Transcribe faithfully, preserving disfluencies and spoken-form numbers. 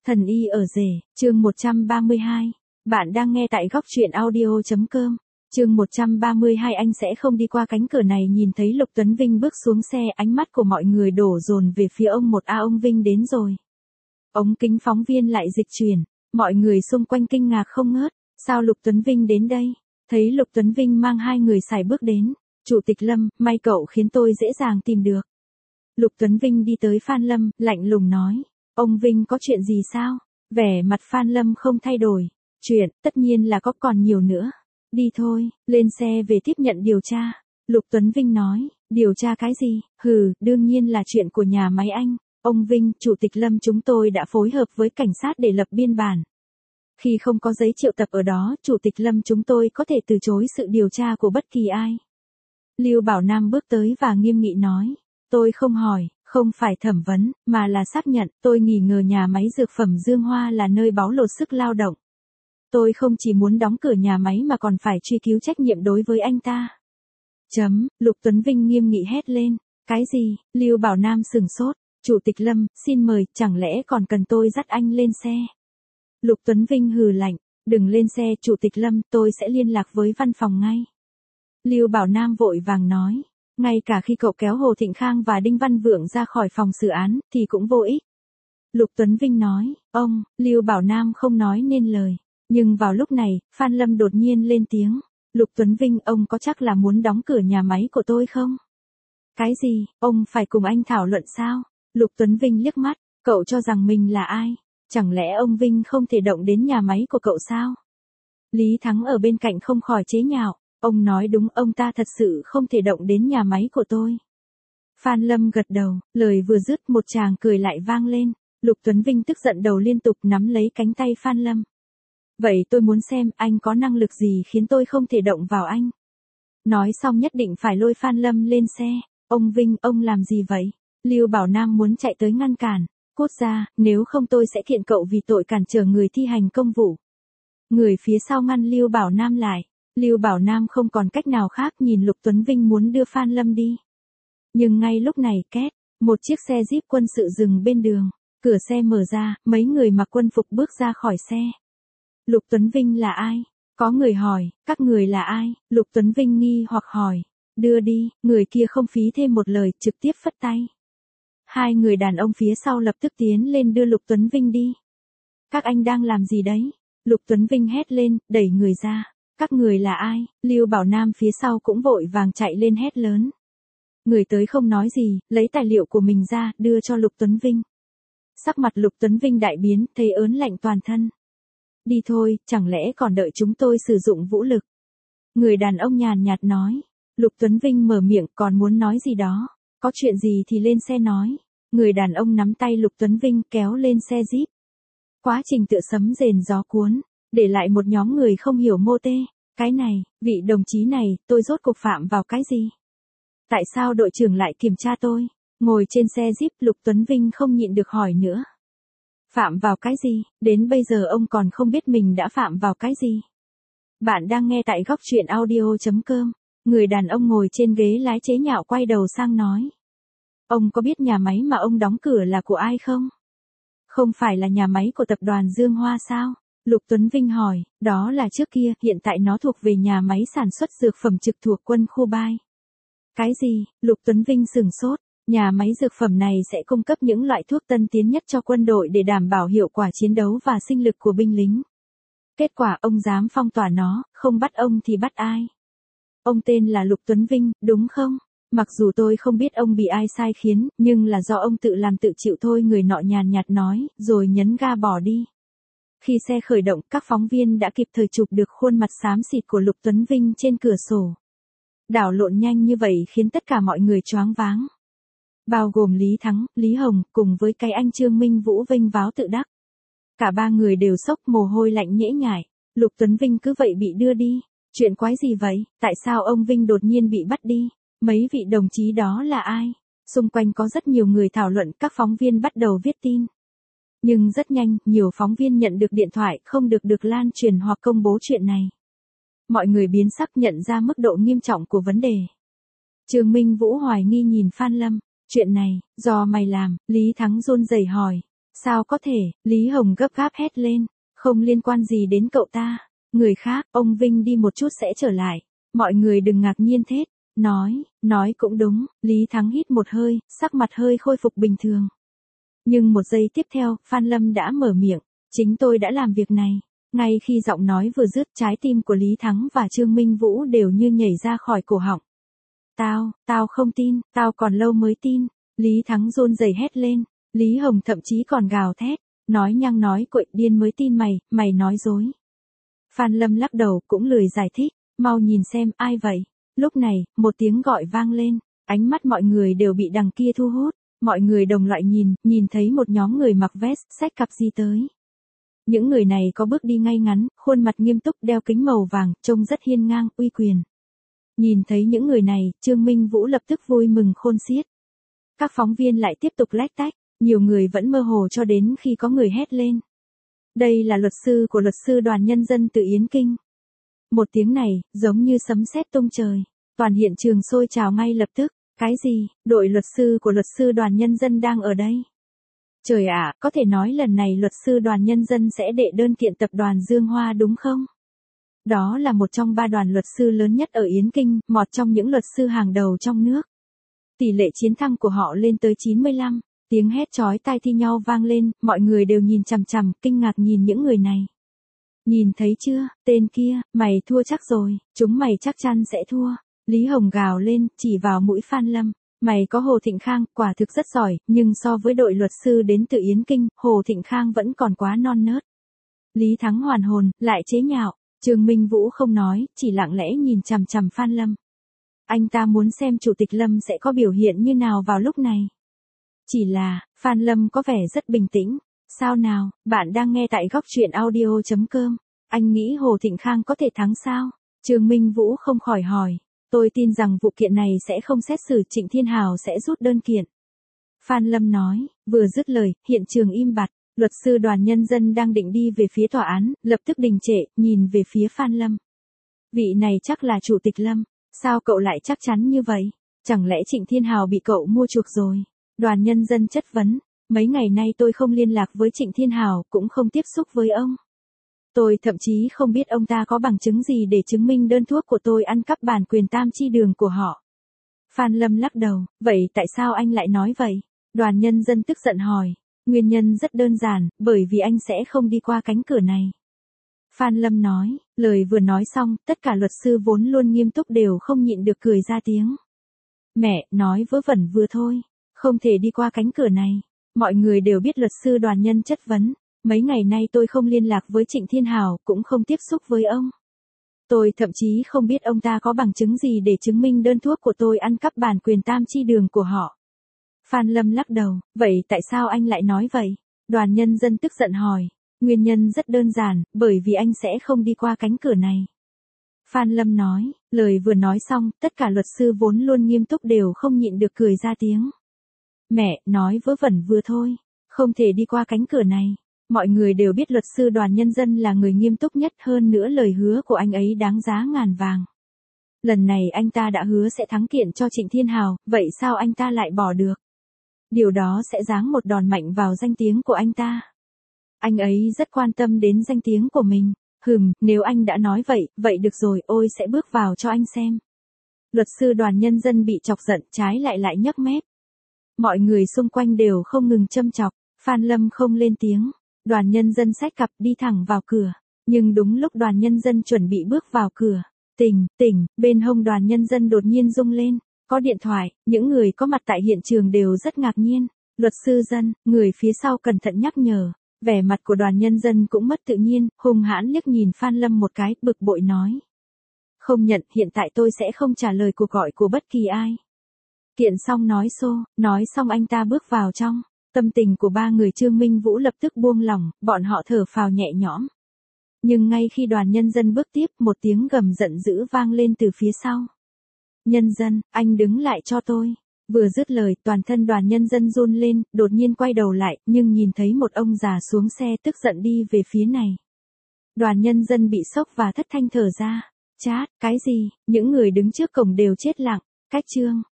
Thần y ở rể, chương một trăm ba mươi hai. Bạn đang nghe tại góc truyện audio chấm com. Chương một trăm ba mươi hai. Anh sẽ không đi qua cánh cửa này. Nhìn thấy Lục Tuấn Vinh bước xuống xe, ánh mắt của mọi người đổ dồn về phía ông. Một a ông Vinh đến rồi. Ống kính phóng viên lại dịch chuyển, mọi người xung quanh kinh ngạc không ngớt. Sao Lục Tuấn Vinh đến đây? Thấy Lục Tuấn Vinh mang hai người sải bước đến. Chủ tịch Lâm, may cậu khiến tôi dễ dàng tìm được. Lục Tuấn Vinh đi tới Phan Lâm, lạnh lùng nói. Ông Vinh có chuyện gì sao? Vẻ mặt Phan Lâm không thay đổi. Chuyện, tất nhiên là có, còn nhiều nữa. Đi thôi, lên xe về tiếp nhận điều tra. Lục Tuấn Vinh nói. Điều tra cái gì? Hừ, đương nhiên là chuyện của nhà máy anh. Ông Vinh, Chủ tịch Lâm, chúng tôi đã phối hợp với cảnh sát để lập biên bản. Khi không có giấy triệu tập ở đó, Chủ tịch Lâm, chúng tôi có thể từ chối sự điều tra của bất kỳ ai. Lưu Bảo Nam bước tới và nghiêm nghị nói. Tôi không hỏi, không phải thẩm vấn, mà là xác nhận. Tôi nghi ngờ nhà máy dược phẩm Dương Hoa là nơi bão lột sức lao động. Tôi không chỉ muốn đóng cửa nhà máy mà còn phải truy cứu trách nhiệm đối với anh ta. Chấm, Lục Tuấn Vinh nghiêm nghị hét lên. Cái gì? Lưu Bảo Nam sừng sốt. Chủ tịch Lâm, xin mời, chẳng lẽ còn cần tôi dắt anh lên xe? Lục Tuấn Vinh hừ lạnh. Đừng lên xe, Chủ tịch Lâm, tôi sẽ liên lạc với văn phòng ngay. Lưu Bảo Nam vội vàng nói. Ngay cả khi cậu kéo Hồ Thịnh Khang và Đinh Văn Vượng ra khỏi phòng xử án, thì cũng vô ích. Lục Tuấn Vinh nói. Ông, Lưu Bảo Nam không nói nên lời. Nhưng vào lúc này, Phan Lâm đột nhiên lên tiếng. Lục Tuấn Vinh, ông có chắc là muốn đóng cửa nhà máy của tôi không? Cái gì, ông phải cùng anh thảo luận sao? Lục Tuấn Vinh liếc mắt. Cậu cho rằng mình là ai? Chẳng lẽ ông Vinh không thể động đến nhà máy của cậu sao? Lý Thắng ở bên cạnh không khỏi chế nhạo. Ông nói đúng, ông ta thật sự không thể động đến nhà máy của tôi. Phan Lâm gật đầu, lời vừa dứt một tràng cười lại vang lên. Lục Tuấn Vinh tức giận đầu liên tục nắm lấy cánh tay Phan Lâm. Vậy tôi muốn xem anh có năng lực gì khiến tôi không thể động vào anh. Nói xong nhất định phải lôi Phan Lâm lên xe. Ông Vinh, ông làm gì vậy? Lưu Bảo Nam muốn chạy tới ngăn cản. Cút ra, nếu không tôi sẽ kiện cậu vì tội cản trở người thi hành công vụ. Người phía sau ngăn Lưu Bảo Nam lại. Lưu Bảo Nam không còn cách nào khác, nhìn Lục Tuấn Vinh muốn đưa Phan Lâm đi. Nhưng ngay lúc này, két, một chiếc xe Jeep quân sự dừng bên đường. Cửa xe mở ra, mấy người mặc quân phục bước ra khỏi xe. Lục Tuấn Vinh là ai? Có người hỏi, các người là ai? Lục Tuấn Vinh nghi hoặc hỏi. Đưa đi, người kia không phí thêm một lời, trực tiếp phất tay. Hai người đàn ông phía sau lập tức tiến lên đưa Lục Tuấn Vinh đi. Các anh đang làm gì đấy? Lục Tuấn Vinh hét lên, đẩy người ra. Các người là ai? Lưu Bảo Nam phía sau cũng vội vàng chạy lên hét lớn. Người tới không nói gì, lấy tài liệu của mình ra, đưa cho Lục Tuấn Vinh. Sắc mặt Lục Tuấn Vinh đại biến, thấy ớn lạnh toàn thân. Đi thôi, chẳng lẽ còn đợi chúng tôi sử dụng vũ lực? Người đàn ông nhàn nhạt nói. Lục Tuấn Vinh mở miệng, còn muốn nói gì đó. Có chuyện gì thì lên xe nói. Người đàn ông nắm tay Lục Tuấn Vinh kéo lên xe Jeep. Quá trình tựa sấm rền gió cuốn, để lại một nhóm người không hiểu mô tê. Cái này, vị đồng chí này, tôi rốt cuộc phạm vào cái gì? Tại sao đội trưởng lại kiểm tra tôi? Ngồi trên xe Jeep, Lục Tuấn Vinh không nhịn được hỏi nữa. Phạm vào cái gì? Đến bây giờ ông còn không biết mình đã phạm vào cái gì? Bạn đang nghe tại góc truyện audio chấm com. Người đàn ông ngồi trên ghế lái chế nhạo quay đầu sang nói. Ông có biết nhà máy mà ông đóng cửa là của ai không? Không phải là nhà máy của tập đoàn Dương Hoa sao? Lục Tuấn Vinh hỏi, đó là trước kia, hiện tại nó thuộc về nhà máy sản xuất dược phẩm trực thuộc quân khu Bai. Cái gì? Lục Tuấn Vinh sừng sốt, nhà máy dược phẩm này sẽ cung cấp những loại thuốc tân tiến nhất cho quân đội để đảm bảo hiệu quả chiến đấu và sinh lực của binh lính. Kết quả ông dám phong tỏa nó, không bắt ông thì bắt ai? Ông tên là Lục Tuấn Vinh, đúng không? Mặc dù tôi không biết ông bị ai sai khiến, nhưng là do ông tự làm tự chịu thôi, người nọ nhàn nhạt nói, rồi nhấn ga bỏ đi. Khi xe khởi động, các phóng viên đã kịp thời chụp được khuôn mặt xám xịt của Lục Tuấn Vinh trên cửa sổ. Đảo lộn nhanh như vậy khiến tất cả mọi người choáng váng. Bao gồm Lý Thắng, Lý Hồng, cùng với cái anh Trương Minh Vũ vênh váo tự đắc. Cả ba người đều sốc, mồ hôi lạnh nhễ nhại. Lục Tuấn Vinh cứ vậy bị đưa đi. Chuyện quái gì vậy? Tại sao ông Vinh đột nhiên bị bắt đi? Mấy vị đồng chí đó là ai? Xung quanh có rất nhiều người thảo luận, các phóng viên bắt đầu viết tin. Nhưng rất nhanh, nhiều phóng viên nhận được điện thoại không được được lan truyền hoặc công bố chuyện này. Mọi người biến sắc, nhận ra mức độ nghiêm trọng của vấn đề. Trương Minh Vũ hoài nghi nhìn Phan Lâm. Chuyện này, do mày làm, Lý Thắng run rẩy hỏi. Sao có thể, Lý Hồng gấp gáp hét lên, không liên quan gì đến cậu ta. Người khác, ông Vinh đi một chút sẽ trở lại. Mọi người đừng ngạc nhiên thế. Nói, nói cũng đúng, Lý Thắng hít một hơi, sắc mặt hơi khôi phục bình thường. Nhưng một giây tiếp theo, Phan Lâm đã mở miệng, chính tôi đã làm việc này. Ngay khi giọng nói vừa dứt, trái tim của Lý Thắng và Trương Minh Vũ đều như nhảy ra khỏi cổ họng. Tao, tao không tin, tao còn lâu mới tin. Lý Thắng run rẩy hét lên, Lý Hồng thậm chí còn gào thét, nói nhăng nói cuội, điên mới tin mày, mày nói dối. Phan Lâm lắc đầu cũng lười giải thích, mau nhìn xem ai vậy. Lúc này, một tiếng gọi vang lên, ánh mắt mọi người đều bị đằng kia thu hút, mọi người đồng loại nhìn, nhìn thấy một nhóm người mặc vest, xách cặp di tới. Những người này có bước đi ngay ngắn, khuôn mặt nghiêm túc, đeo kính màu vàng, trông rất hiên ngang, uy quyền. Nhìn thấy những người này, Trương Minh Vũ lập tức vui mừng khôn xiết. Các phóng viên lại tiếp tục lách tách, nhiều người vẫn mơ hồ cho đến khi có người hét lên. Đây là luật sư của luật sư Đoàn Nhân dân từ Yến Kinh. Một tiếng này, giống như sấm sét tung trời. Toàn hiện trường sôi trào ngay lập tức. Cái gì, đội luật sư của luật sư Đoàn Nhân dân đang ở đây? Trời ạ, có thể nói lần này luật sư Đoàn Nhân dân sẽ đệ đơn kiện tập đoàn Dương Hoa đúng không? Đó là một trong ba đoàn luật sư lớn nhất ở Yến Kinh, một trong những luật sư hàng đầu trong nước. Tỷ lệ chiến thắng của họ lên tới chín mươi lăm. Tiếng hét chói tai thi nhau vang lên, mọi người đều nhìn chằm chằm, kinh ngạc nhìn những người này. Nhìn thấy chưa, tên kia, mày thua chắc rồi, chúng mày chắc chắn sẽ thua. Lý Hồng gào lên, chỉ vào mũi Phan Lâm. Mày có Hồ Thịnh Khang, quả thực rất giỏi, nhưng so với đội luật sư đến từ Yến Kinh, Hồ Thịnh Khang vẫn còn quá non nớt. Lý Thắng hoàn hồn, lại chế nhạo. Trương Minh Vũ không nói, chỉ lặng lẽ nhìn chằm chằm Phan Lâm. Anh ta muốn xem Chủ tịch Lâm sẽ có biểu hiện như nào vào lúc này. Chỉ là, Phan Lâm có vẻ rất bình tĩnh. Sao nào, bạn đang nghe tại góc truyện audio chấm com. Anh nghĩ Hồ Thịnh Khang có thể thắng sao? Trương Minh Vũ không khỏi hỏi. Tôi tin rằng vụ kiện này sẽ không xét xử, Trịnh Thiên Hào sẽ rút đơn kiện. Phan Lâm nói, vừa dứt lời, hiện trường im bặt. Luật sư Đoàn Nhân dân đang định đi về phía tòa án, lập tức đình trệ, nhìn về phía Phan Lâm. Vị này chắc là Chủ tịch Lâm. Sao cậu lại chắc chắn như vậy? Chẳng lẽ Trịnh Thiên Hào bị cậu mua chuộc rồi? Đoàn Nhân dân chất vấn. Mấy ngày nay tôi không liên lạc với Trịnh Thiên Hào, cũng không tiếp xúc với ông. Tôi thậm chí không biết ông ta có bằng chứng gì để chứng minh đơn thuốc của tôi ăn cắp bản quyền tam chi đường của họ. Phan Lâm lắc đầu, vậy tại sao anh lại nói vậy? Đoàn Nhân dân tức giận hỏi. Nguyên nhân rất đơn giản, bởi vì anh sẽ không đi qua cánh cửa này. Phan Lâm nói, lời vừa nói xong, tất cả luật sư vốn luôn nghiêm túc đều không nhịn được cười ra tiếng. Mẹ, nói vớ vẩn vừa thôi, không thể đi qua cánh cửa này. Mọi người đều biết luật sư Đoàn Nhân chất vấn. Mấy ngày nay tôi không liên lạc với Trịnh Thiên Hào, cũng không tiếp xúc với ông. Tôi thậm chí không biết ông ta có bằng chứng gì để chứng minh đơn thuốc của tôi ăn cắp bản quyền tam chi đường của họ. Phan Lâm lắc đầu, vậy tại sao anh lại nói vậy? Đoàn Nhân dân tức giận hỏi. Nguyên nhân rất đơn giản, bởi vì anh sẽ không đi qua cánh cửa này. Phan Lâm nói, lời vừa nói xong, tất cả luật sư vốn luôn nghiêm túc đều không nhịn được cười ra tiếng. Mẹ, nói vớ vẩn vừa thôi, không thể đi qua cánh cửa này. Mọi người đều biết luật sư Đoàn Nhân dân là người nghiêm túc nhất, hơn nữa lời hứa của anh ấy đáng giá ngàn vàng. Lần này anh ta đã hứa sẽ thắng kiện cho Trịnh Thiên Hào, vậy sao anh ta lại bỏ được? Điều đó sẽ giáng một đòn mạnh vào danh tiếng của anh ta. Anh ấy rất quan tâm đến danh tiếng của mình. Hừm, nếu anh đã nói vậy, vậy được rồi, ôi sẽ bước vào cho anh xem. Luật sư Đoàn Nhân dân bị chọc giận, trái lại lại nhấc mép. Mọi người xung quanh đều không ngừng châm chọc. Phan Lâm không lên tiếng. Đoàn Nhân dân xách cặp đi thẳng vào cửa. Nhưng đúng lúc Đoàn Nhân dân chuẩn bị bước vào cửa. Tỉnh, tỉnh, bên hông Đoàn Nhân dân đột nhiên rung lên. Có điện thoại, những người có mặt tại hiện trường đều rất ngạc nhiên. Luật sư Dân, người phía sau cẩn thận nhắc nhở. Vẻ mặt của Đoàn Nhân dân cũng mất tự nhiên, hung hãn liếc nhìn Phan Lâm một cái, bực bội nói. Không nhận, hiện tại tôi sẽ không trả lời cuộc gọi của bất kỳ ai. Kiện xong nói xô, nói xong anh ta bước vào trong. Tâm tình của ba người Trương Minh Vũ lập tức buông lỏng, bọn họ thở phào nhẹ nhõm. Nhưng ngay khi Đoàn Nhân dân bước tiếp, một tiếng gầm giận dữ vang lên từ phía sau. Nhân dân, anh đứng lại cho tôi. Vừa dứt lời, toàn thân Đoàn Nhân dân run lên, đột nhiên quay đầu lại, nhưng nhìn thấy một ông già xuống xe tức giận đi về phía này. Đoàn Nhân dân bị sốc và thất thanh thở ra. Chát, cái gì, những người đứng trước cổng đều chết lặng. Cách chương.